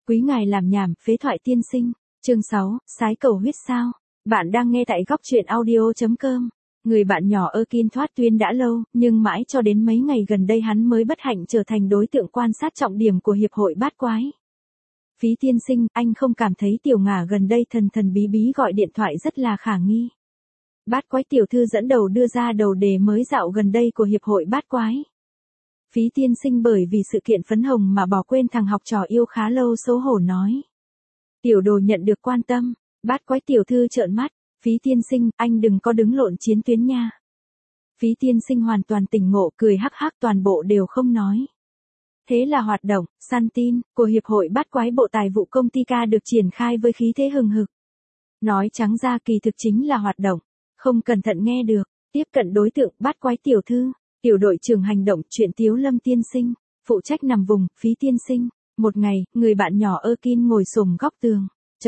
Quý ngài làm nhảm, phế thoại tiên sinh. Chương 6, sái cầu huyết sao. Bạn đang nghe tại góc truyện audio.com. Người bạn nhỏ Erkin thoát tuyến đã lâu, nhưng mãi cho đến mấy ngày gần đây hắn mới bất hạnh trở thành đối tượng quan sát trọng điểm của Hiệp hội Bát Quái. Phí tiên sinh, anh không cảm thấy tiểu ngả gần đây thần thần bí bí gọi điện thoại rất là khả nghi. Bát Quái tiểu thư dẫn đầu đưa ra đầu đề mới dạo gần đây của Hiệp hội Bát Quái. Phí tiên sinh bởi vì sự kiện phấn hồng mà bỏ quên thằng học trò yêu khá lâu xấu hổ nói. Tiểu đồ nhận được quan tâm, Bát Quái tiểu thư trợn mắt, Phí tiên sinh, anh đừng có đứng lộn chiến tuyến nha. Phí tiên sinh hoàn toàn tỉnh ngộ, cười hắc hắc, toàn bộ đều không nói. Thế là hoạt động, săn tin, của Hiệp hội Bát Quái Bộ Tài vụ công ty K được triển khai với khí thế hừng hực. Nói trắng ra kỳ thực chính là hoạt động, không cẩn thận nghe được, tiếp cận đối tượng Bát Quái tiểu thư, tiểu đội trưởng hành động chuyện Tiếu Lâm tiên sinh, phụ trách nằm vùng, Phí tiên sinh. Một ngày, người bạn nhỏ Erkin ngồi xổm góc tường.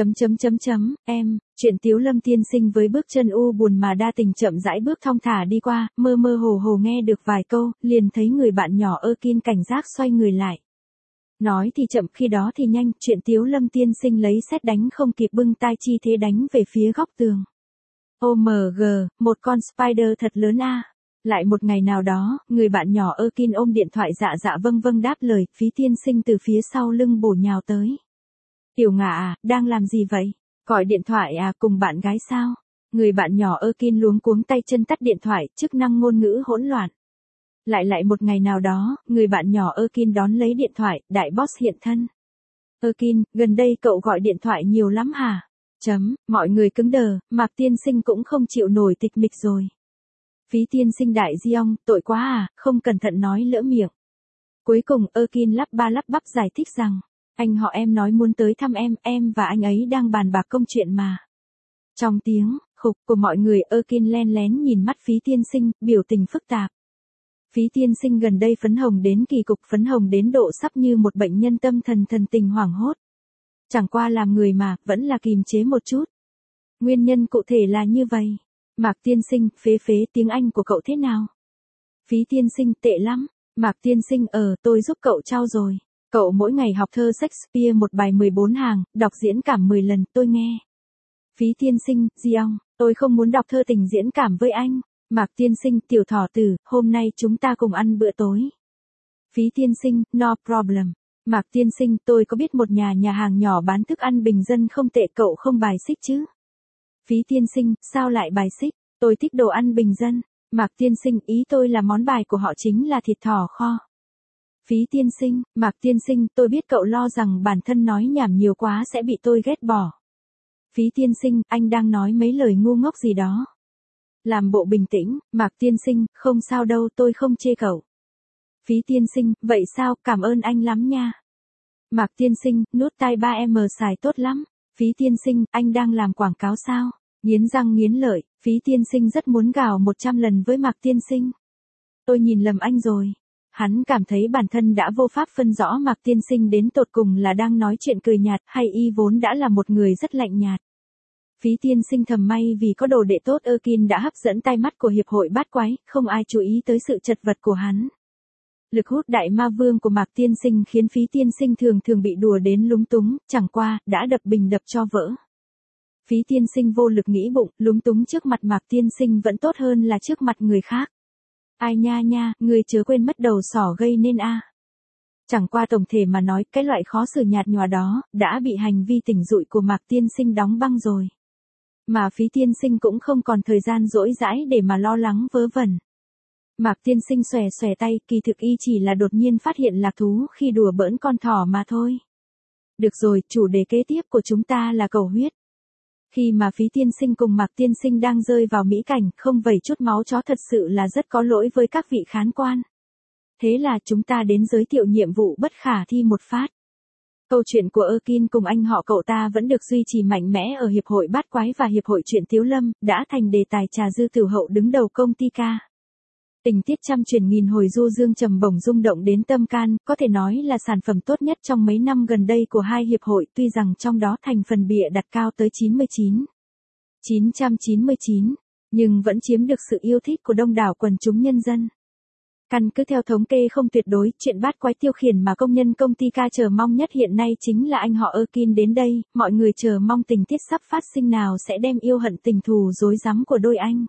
Em, chuyện Tiếu Lâm tiên sinh với bước chân u buồn mà đa tình chậm rãi bước thong thả đi qua, mơ mơ hồ hồ nghe được vài câu, liền thấy người bạn nhỏ Erkin cảnh giác xoay người lại. Nói thì chậm khi đó thì nhanh, chuyện Tiếu Lâm tiên sinh lấy sét đánh không kịp bưng tai chi thế đánh về phía góc tường. OMG, một con spider thật lớn a. Lại một ngày nào đó, người bạn nhỏ Erkin ôm điện thoại dạ vâng đáp lời, Phí tiên sinh từ phía sau lưng bổ nhào tới. Tiểu ngả à, đang làm gì vậy? Gọi điện thoại à, cùng bạn gái sao? Người bạn nhỏ Erkin luống cuống tay chân tắt điện thoại, chức năng ngôn ngữ hỗn loạn. Lại một ngày nào đó, người bạn nhỏ Erkin đón lấy điện thoại, đại boss hiện thân. Erkin, gần đây cậu gọi điện thoại nhiều lắm hả? Mọi người cứng đờ, Mạc tiên sinh cũng không chịu nổi tịch mịch rồi. Phí tiên sinh đại di ông, tội quá à, không cẩn thận nói lỡ miệng. Cuối cùng Erkin lắp bắp giải thích rằng, anh họ em nói muốn tới thăm em và anh ấy đang bàn bạc công chuyện mà. Trong tiếng khục của mọi người, Erkin len lén nhìn mắt Phí tiên sinh, biểu tình phức tạp. Phí tiên sinh gần đây phấn hồng đến kỳ cục, phấn hồng đến độ sắp như một bệnh nhân tâm thần tình hoảng hốt. Chẳng qua làm người mà, vẫn là kìm chế một chút. Nguyên nhân cụ thể là như vậy. Mạc tiên sinh, phế tiếng Anh của cậu thế nào? Phí tiên sinh, tệ lắm. Mạc tiên sinh, tôi giúp cậu trau rồi. Cậu mỗi ngày học thơ Shakespeare một bài 14 hàng, đọc diễn cảm 10 lần, tôi nghe. Phí tiên sinh, di ông, tôi không muốn đọc thơ tình diễn cảm với anh. Mạc tiên sinh, tiểu thỏ tử, hôm nay chúng ta cùng ăn bữa tối. Phí tiên sinh, no problem. Mạc tiên sinh, tôi có biết một nhà hàng nhỏ bán thức ăn bình dân không tệ, cậu không bài xích chứ? Phí tiên sinh, sao lại bài xích? Tôi thích đồ ăn bình dân. Mạc tiên sinh, ý tôi là món bài của họ chính là thịt thỏ kho. Phí tiên sinh, Mạc tiên sinh, tôi biết cậu lo rằng bản thân nói nhảm nhiều quá sẽ bị tôi ghét bỏ. Phí tiên sinh, anh đang nói mấy lời ngu ngốc gì đó. Làm bộ bình tĩnh, Mạc tiên sinh, không sao đâu, tôi không chê cậu. Phí tiên sinh, vậy sao, cảm ơn anh lắm nha. Mạc tiên sinh, nút tai 3M xài tốt lắm. Phí tiên sinh, anh đang làm quảng cáo sao? Nghiến răng nghiến lợi, Phí tiên sinh rất muốn gào 100 lần với Mạc tiên sinh. Tôi nhìn lầm anh rồi. Hắn cảm thấy bản thân đã vô pháp phân rõ Mạc tiên sinh đến tột cùng là đang nói chuyện cười nhạt hay y vốn đã là một người rất lạnh nhạt. Phí tiên sinh thầm may vì có đồ đệ tốt, Erkin đã hấp dẫn tai mắt của Hiệp hội Bát Quái, không ai chú ý tới sự chật vật của hắn. Lực hút đại ma vương của Mạc tiên sinh khiến Phí tiên sinh thường bị đùa đến lúng túng, chẳng qua, đã đập bình đập cho vỡ. Phí tiên sinh vô lực nghĩ bụng, lúng túng trước mặt Mạc tiên sinh vẫn tốt hơn là trước mặt người khác. Ai nha, người chớ quên mất đầu sỏ gây nên a. Chẳng qua tổng thể mà nói, cái loại khó xử nhạt nhòa đó, đã bị hành vi tỉnh dụi của Mạc tiên sinh đóng băng rồi. Mà Phí tiên sinh cũng không còn thời gian rỗi rãi để mà lo lắng vớ vẩn. Mạc tiên sinh xòe tay, kỳ thực y chỉ là đột nhiên phát hiện lạc thú khi đùa bỡn con thỏ mà thôi. Được rồi, chủ đề kế tiếp của chúng ta là cầu huyết. Khi mà Phí tiên sinh cùng Mạc tiên sinh đang rơi vào mỹ cảnh, không vẩy chút máu chó thật sự là rất có lỗi với các vị khán quan. Thế là chúng ta đến giới thiệu nhiệm vụ bất khả thi một phát. Câu chuyện của Erkin cùng anh họ cậu ta vẫn được duy trì mạnh mẽ ở Hiệp hội Bát Quái và Hiệp hội Chuyện Tiếu Lâm, đã thành đề tài trà dư tử hậu đứng đầu công ty K. Tình tiết trăm chuyển nghìn hồi du dương trầm bổng rung động đến tâm can, có thể nói là sản phẩm tốt nhất trong mấy năm gần đây của hai hiệp hội, tuy rằng trong đó thành phần bịa đặt cao tới 999, nhưng vẫn chiếm được sự yêu thích của đông đảo quần chúng nhân dân. Căn cứ theo thống kê không tuyệt đối, chuyện bát quái tiêu khiển mà công nhân công ty ca chờ mong nhất hiện nay chính là anh họ Erkin đến đây, mọi người chờ mong tình tiết sắp phát sinh nào sẽ đem yêu hận tình thù rối rắm của đôi anh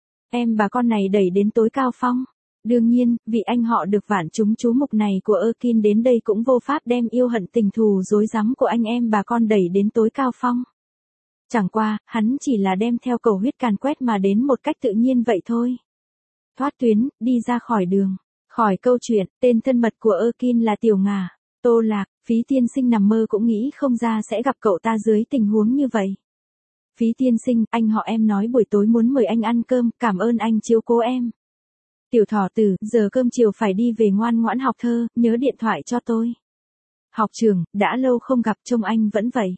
em bà con này đẩy đến tối cao phong. Đương nhiên, vì anh họ được vạn chúng chú mục này của Erkin đến đây cũng vô pháp đem yêu hận tình thù rối rắm của anh em bà con đẩy đến tối cao phong. Chẳng qua, hắn chỉ là đem theo cầu huyết càn quét mà đến một cách tự nhiên vậy thôi. Thoát tuyến, đi ra khỏi đường. Khỏi câu chuyện, tên thân mật của Erkin là Tiểu Ngà. Tô Lạc, Phí tiên sinh nằm mơ cũng nghĩ không ra sẽ gặp cậu ta dưới tình huống như vậy. Phí tiên sinh, anh họ em nói buổi tối muốn mời anh ăn cơm, cảm ơn anh chiếu cố em. Tiểu Thỏ Tử, giờ cơm chiều phải đi về ngoan ngoãn học thơ, nhớ điện thoại cho tôi. Học trường, đã lâu không gặp trông anh vẫn vậy.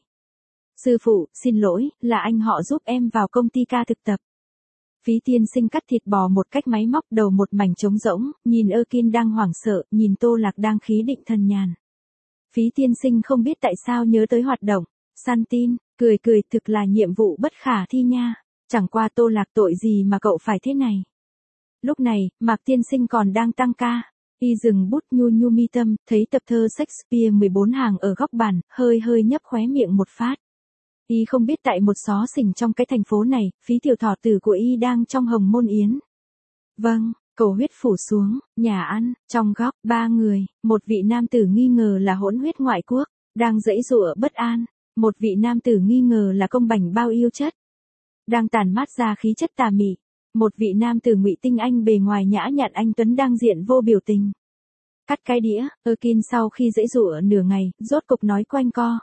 Sư phụ, xin lỗi, là anh họ giúp em vào công ty ca thực tập. Phí tiên sinh cắt thịt bò một cách máy móc, đầu một mảnh trống rỗng, nhìn Erkin đang hoảng sợ, nhìn Tô Lạc đang khí định thần nhàn. Phí tiên sinh không biết tại sao nhớ tới hoạt động, săn tin, cười cười, thực là nhiệm vụ bất khả thi nha. Chẳng qua Tô Lạc tội gì mà cậu phải thế này. Lúc này, Mạc tiên sinh còn đang tăng ca. Y dừng bút nhu nhu mi tâm, thấy tập thơ Shakespeare 14 hàng ở góc bàn, hơi hơi nhấp khóe miệng một phát. Y không biết tại một xó xỉnh trong cái thành phố này, Phí tiểu thỏ tử của Y đang trong hồng môn yến. Vâng, cầu huyết phủ xuống, nhà ăn, trong góc, ba người, một vị nam tử nghi ngờ là hỗn huyết ngoại quốc, đang giãy giụa bất an, một vị nam tử nghi ngờ là công bành bao yêu chất, đang tàn mát ra khí chất tà mị, một vị nam tử ngụy tinh anh bề ngoài nhã nhặn anh tuấn đang diện vô biểu tình. Cắt cái đĩa, Erkin sau khi giãy giụa nửa ngày, rốt cục nói quanh co.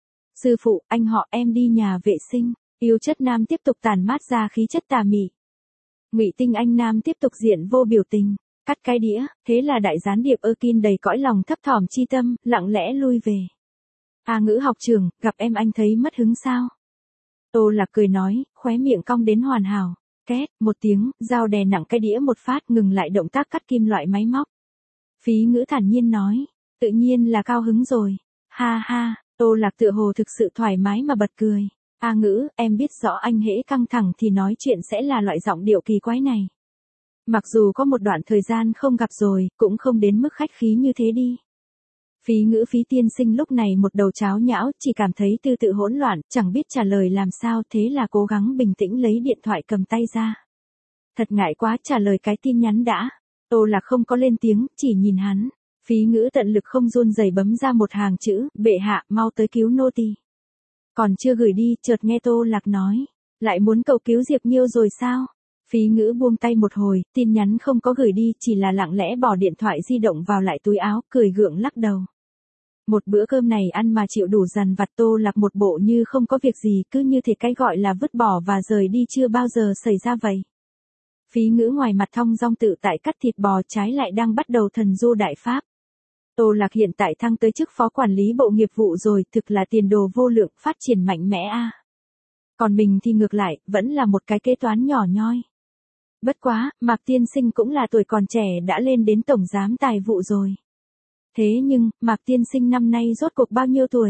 Sư phụ, anh họ em đi nhà vệ sinh, yêu chất nam tiếp tục tàn mát ra khí chất tà mị. Ngụy tinh anh nam tiếp tục diện vô biểu tình, cắt cái đĩa, thế là đại gián điệp Erkin đầy cõi lòng thấp thỏm chi tâm, lặng lẽ lui về. Ngữ học trường, gặp em anh thấy mất hứng sao? Tô Lạc cười nói, khóe miệng cong đến hoàn hảo. Két, một tiếng, dao đè nặng cái đĩa một phát ngừng lại động tác cắt kim loại máy móc. Phí Ngữ thản nhiên nói, tự nhiên là cao hứng rồi. Ha ha, Tô Lạc tựa hồ thực sự thoải mái mà bật cười. Ngữ, em biết rõ anh hễ căng thẳng thì nói chuyện sẽ là loại giọng điệu kỳ quái này. Mặc dù có một đoạn thời gian không gặp rồi, cũng không đến mức khách khí như thế đi. Phí Ngữ Phí tiên sinh lúc này một đầu cháo nhão, chỉ cảm thấy tư tự hỗn loạn, chẳng biết trả lời làm sao, thế là cố gắng bình tĩnh lấy điện thoại cầm tay ra. Thật ngại quá, trả lời cái tin nhắn đã. Tô Lạc không có lên tiếng, chỉ nhìn hắn. Phí Ngữ tận lực không run rẩy bấm ra một hàng chữ, bệ hạ, mau tới cứu nô tỳ. Còn chưa gửi đi, chợt nghe Tô Lạc nói, lại muốn cầu cứu Diệp Nhiêu rồi sao? Phí Ngữ buông tay một hồi, tin nhắn không có gửi đi, chỉ là lặng lẽ bỏ điện thoại di động vào lại túi áo, cười gượng lắc đầu. Một bữa cơm này ăn mà chịu đủ dằn vặt, Tô Lạc một bộ như không có việc gì, cứ như thể cái gọi là vứt bỏ và rời đi chưa bao giờ xảy ra vậy. Phí Ngữ ngoài mặt thong dong tự tại cắt thịt bò, trái lại đang bắt đầu thần du đại pháp. Tô Lạc hiện tại thăng tới chức phó quản lý bộ nghiệp vụ rồi, thực là tiền đồ vô lượng, phát triển mạnh mẽ a. Còn mình thì ngược lại, vẫn là một cái kế toán nhỏ nhoi. Bất quá, Mạc tiên sinh cũng là tuổi còn trẻ đã lên đến tổng giám tài vụ rồi. Thế nhưng, Mạc tiên sinh năm nay rốt cuộc bao nhiêu tuổi?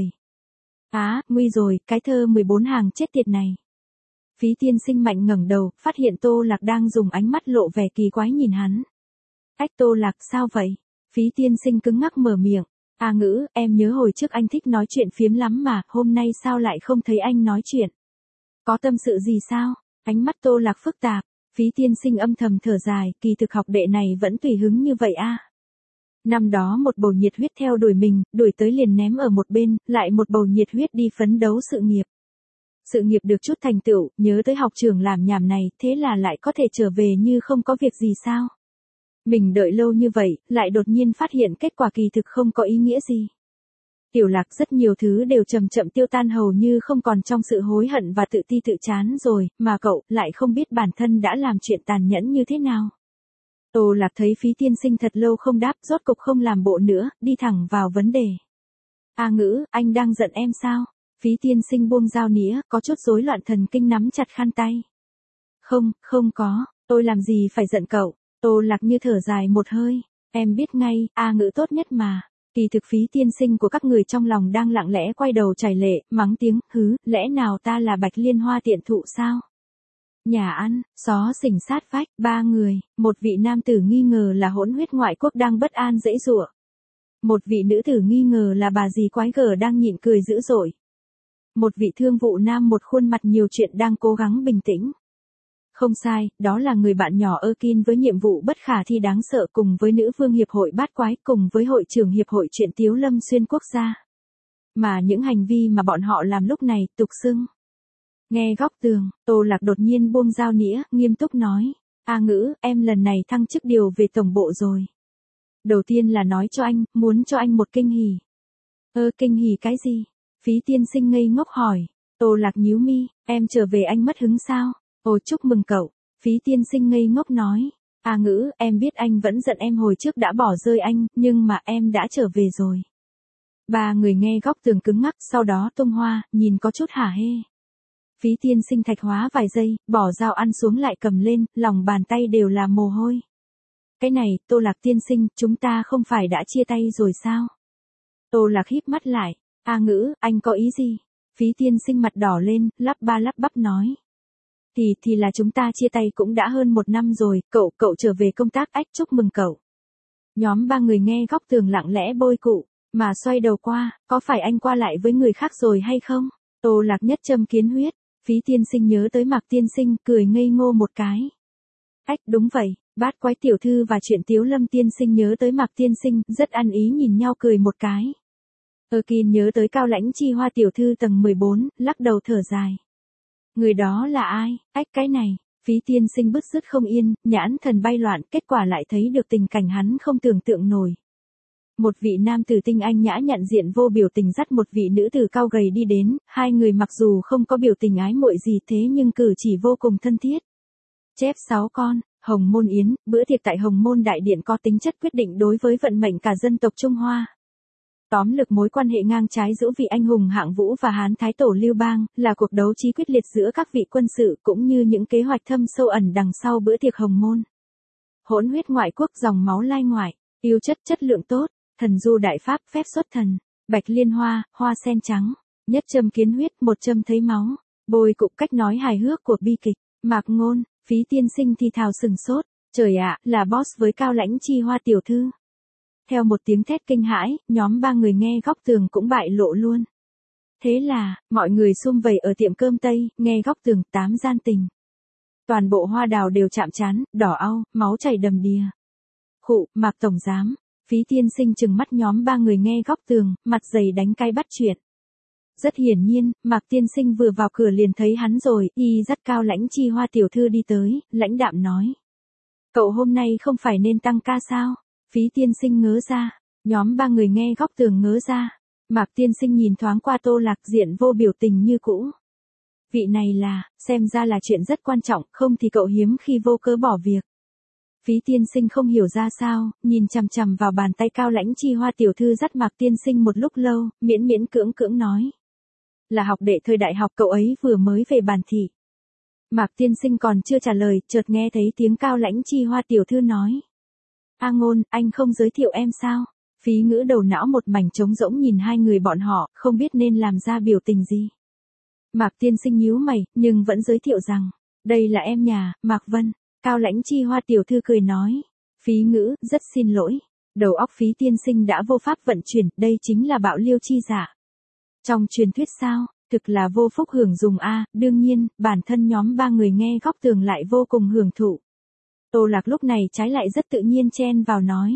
Nguy rồi, cái thơ 14 hàng chết tiệt này. Phí tiên sinh mạnh ngẩng đầu, phát hiện Tô Lạc đang dùng ánh mắt lộ vẻ kỳ quái nhìn hắn. Tô Lạc, sao vậy? Phí tiên sinh cứng ngắc mở miệng. Ngữ, em nhớ hồi trước anh thích nói chuyện phiếm lắm mà, hôm nay sao lại không thấy anh nói chuyện? Có tâm sự gì sao? Ánh mắt Tô Lạc phức tạp. Phí tiên sinh âm thầm thở dài, kỳ thực học đệ này vẫn tùy hứng như vậy a. Năm đó một bầu nhiệt huyết theo đuổi mình, đuổi tới liền ném ở một bên, lại một bầu nhiệt huyết đi phấn đấu sự nghiệp. Sự nghiệp được chút thành tựu, nhớ tới học trường làm nhảm này, thế là lại có thể trở về như không có việc gì sao? Mình đợi lâu như vậy, lại đột nhiên phát hiện kết quả kỳ thực không có ý nghĩa gì. Tiểu Lạc, rất nhiều thứ đều chậm chậm tiêu tan hầu như không còn trong sự hối hận và tự ti tự chán rồi, mà cậu lại không biết bản thân đã làm chuyện tàn nhẫn như thế nào. Tô Lạc thấy Phí tiên sinh thật lâu không đáp, rốt cục không làm bộ nữa, đi thẳng vào vấn đề. Ngữ, anh đang giận em sao? Phí tiên sinh buông dao nĩa, có chút rối loạn thần kinh nắm chặt khăn tay. Không có, tôi làm gì phải giận cậu. Tô Lạc như thở dài một hơi, em biết ngay, Ngữ tốt nhất mà. Kỳ thực Phí tiên sinh của các người trong lòng đang lặng lẽ quay đầu chảy lệ, mắng tiếng, lẽ nào ta là Bạch Liên Hoa tiện thụ sao? Nhà ăn, xó xỉnh sát vách, 3 người, một vị nam tử nghi ngờ là hỗn huyết ngoại quốc đang bất an giãy giụa. Một vị nữ tử nghi ngờ là bà dì quái gở đang nhịn cười dữ dội. Một vị thương vụ nam một khuôn mặt nhiều chuyện đang cố gắng bình tĩnh. Không sai, đó là người bạn nhỏ Erkin với nhiệm vụ bất khả thi đáng sợ cùng với nữ vương hiệp hội bát quái cùng với hội trưởng hiệp hội truyện Tiếu Lâm xuyên quốc gia. Mà những hành vi mà bọn họ làm lúc này tục xưng. Nghe góc tường, Tô Lạc đột nhiên buông dao nĩa, nghiêm túc nói. A Ngữ, em lần này thăng chức điều về tổng bộ rồi. Đầu tiên là nói cho anh, muốn cho anh một kinh hỉ. Kinh hỉ cái gì? Phí tiên sinh ngây ngốc hỏi. Tô Lạc nhíu mi, em trở về anh mất hứng sao? Ồ chúc mừng cậu. Phí tiên sinh ngây ngốc nói. A Ngữ, em biết anh vẫn giận em hồi trước đã bỏ rơi anh, nhưng mà em đã trở về rồi. Ba người nghe góc tường cứng ngắc, sau đó tung hoa, nhìn có chút hả hê. Phí tiên sinh thạch hóa vài giây, bỏ dao ăn xuống lại cầm lên, lòng bàn tay đều là mồ hôi. Cái này, Tô Lạc tiên sinh, chúng ta không phải đã chia tay rồi sao? Tô Lạc híp mắt lại. A Ngữ, anh có ý gì? Phí tiên sinh mặt đỏ lên, lắp ba lắp bắp nói. Thì là chúng ta chia tay cũng đã hơn 1 năm rồi, cậu trở về công tác ách chúc mừng cậu. Nhóm 3 người nghe góc tường lặng lẽ bôi cụ, mà xoay đầu qua, có phải anh qua lại với người khác rồi hay không? Tô Lạc nhất châm kiến huyết, Phí tiên sinh nhớ tới Mạc tiên sinh, cười ngây ngô một cái. Ách đúng vậy, bát quái tiểu thư và chuyện Tiếu Lâm tiên sinh nhớ tới Mạc tiên sinh, rất ăn ý nhìn nhau cười một cái. Erkin nhớ tới Cao Lãnh Chi Hoa tiểu thư tầng 14, lắc đầu thở dài. Người đó là ai? Ách cái này, Phí tiên sinh bứt rứt không yên, nhãn thần bay loạn, kết quả lại thấy được tình cảnh hắn không tưởng tượng nổi. Một vị nam tử tinh anh nhã nhận diện vô biểu tình dắt một vị nữ tử cao gầy đi đến, hai người mặc dù không có biểu tình ái muội gì thế nhưng cử chỉ vô cùng thân thiết. Chép 6 con, Hồng Môn Yến, bữa tiệc tại Hồng Môn Đại Điện có tính chất quyết định đối với vận mệnh cả dân tộc Trung Hoa. Tóm lược mối quan hệ ngang trái giữa vị anh hùng Hạng Vũ và Hán Thái Tổ Lưu Bang, là cuộc đấu trí quyết liệt giữa các vị quân sự cũng như những kế hoạch thâm sâu ẩn đằng sau bữa tiệc Hồng Môn. Hỗn huyết ngoại quốc dòng máu lai ngoại, yêu chất chất lượng tốt, thần du đại pháp phép xuất thần, bạch liên hoa, hoa sen trắng, nhất châm kiến huyết, một châm thấy máu, bôi cục cách nói hài hước của bi kịch, Mạc Ngôn, Phí tiên sinh thì thào sừng sốt, trời ạ, là boss với Cao Lãnh Chi Hoa tiểu thư. Theo một tiếng thét kinh hãi, nhóm 3 người nghe góc tường cũng bại lộ luôn. Thế là, mọi người sum vầy ở tiệm cơm Tây, nghe góc tường 8 gian tình. Toàn bộ hoa đào đều chạm trán, đỏ au, máu chảy đầm đìa. Khụ, Mạc tổng giám, Phí tiên sinh trừng mắt nhóm 3 người nghe góc tường, mặt dày đánh cay bắt chuyện. Rất hiển nhiên, Mạc tiên sinh vừa vào cửa liền thấy hắn rồi, y dắt Cao Lãnh Chi Hoa tiểu thư đi tới, lãnh đạm nói. Cậu hôm nay không phải nên tăng ca sao? Phí tiên sinh ngớ ra, nhóm 3 người nghe góc tường ngớ ra. Mạc tiên sinh nhìn thoáng qua Tô Lạc diện vô biểu tình như cũ. Vị này là, xem ra là chuyện rất quan trọng, không thì cậu hiếm khi vô cớ bỏ việc. Phí tiên sinh không hiểu ra sao, nhìn chằm chằm vào bàn tay Cao Lãnh Chi Hoa tiểu thư dắt Mạc tiên sinh một lúc lâu, miễn miễn cưỡng cưỡng nói. Là học đệ thời đại học cậu ấy vừa mới về bàn thị. Mạc tiên sinh còn chưa trả lời, chợt nghe thấy tiếng Cao Lãnh Chi Hoa tiểu thư nói. A Ngôn, anh không giới thiệu em sao? Phí Ngữ đầu não một mảnh trống rỗng nhìn hai người bọn họ, không biết nên làm ra biểu tình gì. Mạc tiên sinh nhíu mày, nhưng vẫn giới thiệu rằng, đây là em nhà, Mạc Vân. Cao Lãnh Chi Hoa tiểu thư cười nói. Phí Ngữ, rất xin lỗi. Đầu óc Phí tiên sinh đã vô pháp vận chuyển, đây chính là bạo liêu chi giả. Trong truyền thuyết sao, thực là vô phúc hưởng dùng a, đương nhiên, bản thân nhóm 3 người nghe góc tường lại vô cùng hưởng thụ. Tô Lạc lúc này trái lại rất tự nhiên chen vào nói.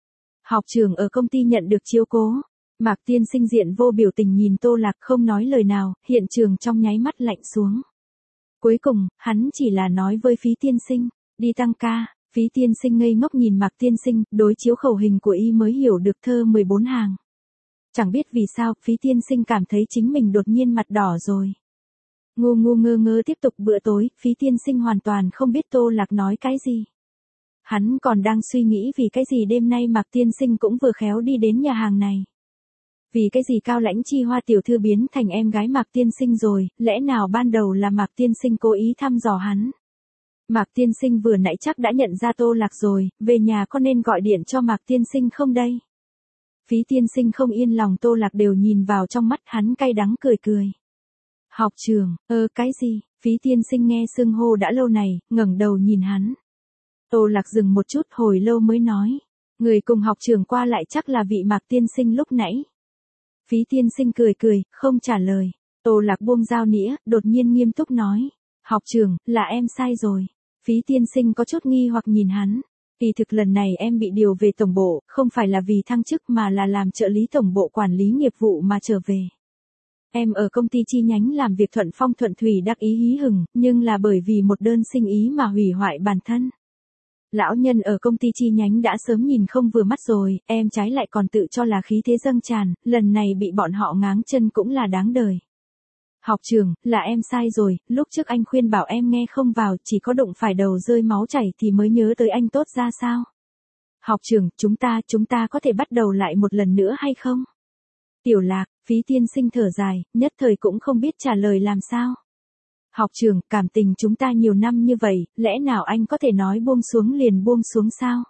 Học trường ở công ty nhận được chiếu cố. Mạc tiên sinh diện vô biểu tình nhìn Tô Lạc không nói lời nào, hiện trường trong nháy mắt lạnh xuống. Cuối cùng, hắn chỉ là nói với Phí tiên sinh, đi tăng ca. Phí tiên sinh ngây ngốc nhìn Mạc tiên sinh, đối chiếu khẩu hình của y mới hiểu được thơ 14 hàng. Chẳng biết vì sao, Phí tiên sinh cảm thấy chính mình đột nhiên mặt đỏ rồi. Ngu ngu ngơ ngơ tiếp tục bữa tối, Phí tiên sinh hoàn toàn không biết Tô Lạc nói cái gì. Hắn còn đang suy nghĩ vì cái gì đêm nay Mạc tiên sinh cũng vừa khéo đi đến nhà hàng này. Vì cái gì Cao Lãnh Chi Hoa tiểu thư biến thành em gái Mạc tiên sinh rồi, lẽ nào ban đầu là Mạc tiên sinh cố ý thăm dò hắn. Mạc tiên sinh vừa nãy chắc đã nhận ra Tô Lạc rồi, về nhà có nên gọi điện cho Mạc tiên sinh không đây? Phí tiên sinh không yên lòng Tô Lạc đều nhìn vào trong mắt hắn cay đắng cười cười. Học trường, cái gì? Phí tiên sinh nghe xưng hô đã lâu này, ngẩng đầu nhìn hắn. Tô Lạc dừng một chút hồi lâu mới nói. Người cùng học trường qua lại chắc là vị Mạc tiên sinh lúc nãy. Phí tiên sinh cười cười, không trả lời. Tô Lạc buông dao nĩa, đột nhiên nghiêm túc nói. Học trường, là em sai rồi. Phí tiên sinh có chút nghi hoặc nhìn hắn. Kỳ thực lần này em bị điều về tổng bộ, không phải là vì thăng chức mà là làm trợ lý tổng bộ quản lý nghiệp vụ mà trở về. Em ở công ty chi nhánh làm việc thuận phong thuận thủy đắc ý hí hửng, nhưng là bởi vì một đơn sinh ý mà hủy hoại bản thân. Lão nhân ở công ty chi nhánh đã sớm nhìn không vừa mắt rồi, em trái lại còn tự cho là khí thế dâng tràn, lần này bị bọn họ ngáng chân cũng là đáng đời. Học trường, là em sai rồi, lúc trước anh khuyên bảo em nghe không vào, chỉ có đụng phải đầu rơi máu chảy thì mới nhớ tới anh tốt ra sao. Học trường, chúng ta có thể bắt đầu lại một lần nữa hay không? Tiểu Lạc, Phí tiên sinh thở dài, nhất thời cũng không biết trả lời làm sao. Học trường, cảm tình chúng ta nhiều năm như vậy, lẽ nào anh có thể nói buông xuống liền buông xuống sao?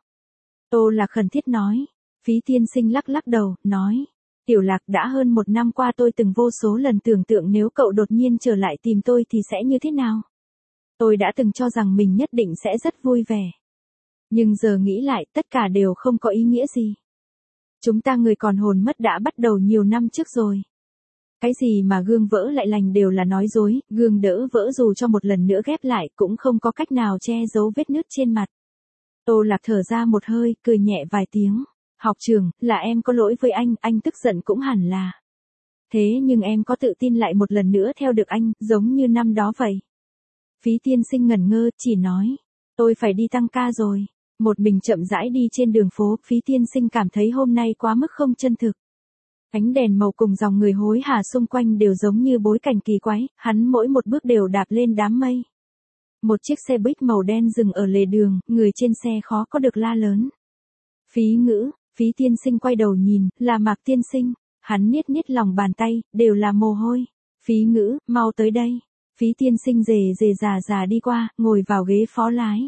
Tô Lạc khẩn thiết nói. Phí tiên sinh lắc lắc đầu, nói. Tiểu Lạc, đã hơn 1 năm qua tôi từng vô số lần tưởng tượng nếu cậu đột nhiên trở lại tìm tôi thì sẽ như thế nào? Tôi đã từng cho rằng mình nhất định sẽ rất vui vẻ. Nhưng giờ nghĩ lại, tất cả đều không có ý nghĩa gì. Chúng ta người còn hồn mất đã bắt đầu nhiều năm trước rồi. Cái gì mà gương vỡ lại lành đều là nói dối, gương đỡ vỡ dù cho một lần nữa ghép lại cũng không có cách nào che giấu vết nứt trên mặt. Tô Lạc thở ra một hơi, cười nhẹ vài tiếng. Học trường, là em có lỗi với anh tức giận cũng hẳn là. Thế nhưng em có tự tin lại một lần nữa theo được anh, giống như năm đó vậy. Phí tiên sinh ngẩn ngơ, chỉ nói. Tôi phải đi tăng ca rồi. Một mình chậm rãi đi trên đường phố, Phí tiên sinh cảm thấy hôm nay quá mức không chân thực. Ánh đèn màu cùng dòng người hối hả xung quanh đều giống như bối cảnh kỳ quái, hắn mỗi một bước đều đạp lên đám mây. Một chiếc xe buýt màu đen dừng ở lề đường, người trên xe khó có được la lớn. Phí Ngữ, Phí tiên sinh quay đầu nhìn, là Mạc tiên sinh, hắn niết niết lòng bàn tay, đều là mồ hôi. Phí Ngữ, mau tới đây. Phí tiên sinh rề rà đi qua, ngồi vào ghế phó lái.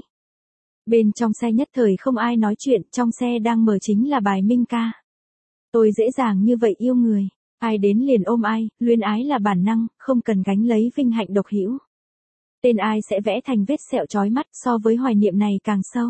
Bên trong xe nhất thời không ai nói chuyện, trong xe đang mở chính là bài Minh ca. Tôi dễ dàng như vậy yêu người, ai đến liền ôm ai, luyến ái là bản năng, không cần gánh lấy vinh hạnh độc hữu. Tên ai sẽ vẽ thành vết sẹo chói mắt, so với hoài niệm này càng sâu.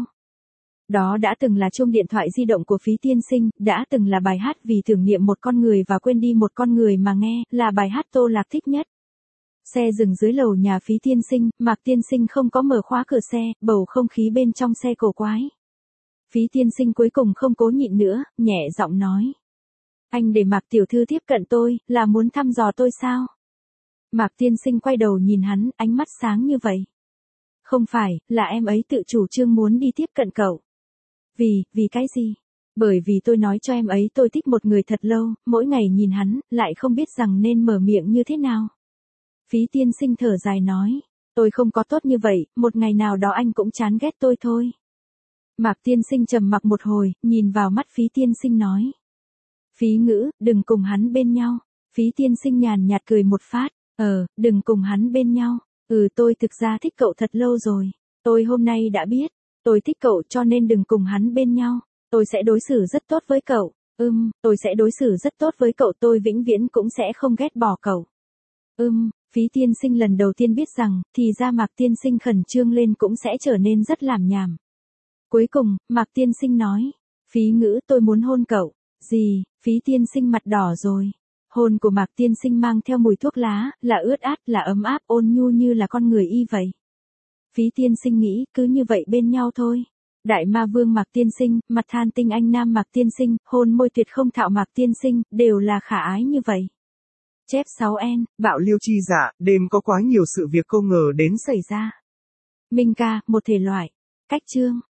Đó đã từng là chuông điện thoại di động của Phí tiên sinh, đã từng là bài hát vì tưởng niệm một con người và quên đi một con người mà nghe, là bài hát Tô Lạc thích nhất. Xe dừng dưới lầu nhà Phí tiên sinh, Mạc tiên sinh không có mở khóa cửa xe, bầu không khí bên trong xe cổ quái. Phí tiên sinh cuối cùng không cố nhịn nữa, nhẹ giọng nói. Anh để Mạc tiểu thư tiếp cận tôi, là muốn thăm dò tôi sao? Mạc tiên sinh quay đầu nhìn hắn, ánh mắt sáng như vậy. Không phải, là em ấy tự chủ trương muốn đi tiếp cận cậu. Vì cái gì? Bởi vì tôi nói cho em ấy tôi thích một người thật lâu, mỗi ngày nhìn hắn, lại không biết rằng nên mở miệng như thế nào. Phí tiên sinh thở dài nói, tôi không có tốt như vậy, một ngày nào đó anh cũng chán ghét tôi thôi. Mạc tiên sinh trầm mặc một hồi, nhìn vào mắt Phí tiên sinh nói. Phí Ngữ, đừng cùng hắn bên nhau. Phí tiên sinh nhàn nhạt cười một phát, đừng cùng hắn bên nhau. Tôi thực ra thích cậu thật lâu rồi. Tôi hôm nay đã biết, tôi thích cậu cho nên đừng cùng hắn bên nhau. Tôi sẽ đối xử rất tốt với cậu. Tôi sẽ đối xử rất tốt với cậu, tôi vĩnh viễn cũng sẽ không ghét bỏ cậu. Phí tiên sinh lần đầu tiên biết rằng, thì ra Mạc tiên sinh khẩn trương lên cũng sẽ trở nên rất làm nhảm. Cuối cùng, Mạc tiên sinh nói, Phí Ngữ, tôi muốn hôn cậu. Gì? Phí tiên sinh mặt đỏ rồi. Hôn của Mạc tiên sinh mang theo mùi thuốc lá, là ướt át, là ấm áp, ôn nhu như là con người y vậy. Phí tiên sinh nghĩ, cứ như vậy bên nhau thôi. Đại ma vương Mạc tiên sinh, mặt than tinh anh nam Mạc tiên sinh, hôn môi tuyệt không thạo Mạc tiên sinh, đều là khả ái như vậy. Chép 6N, Đạo Liêu chi dạ, đêm có quá nhiều sự việc không ngờ đến xảy ra. Minh ca, một thể loại. Cách chương.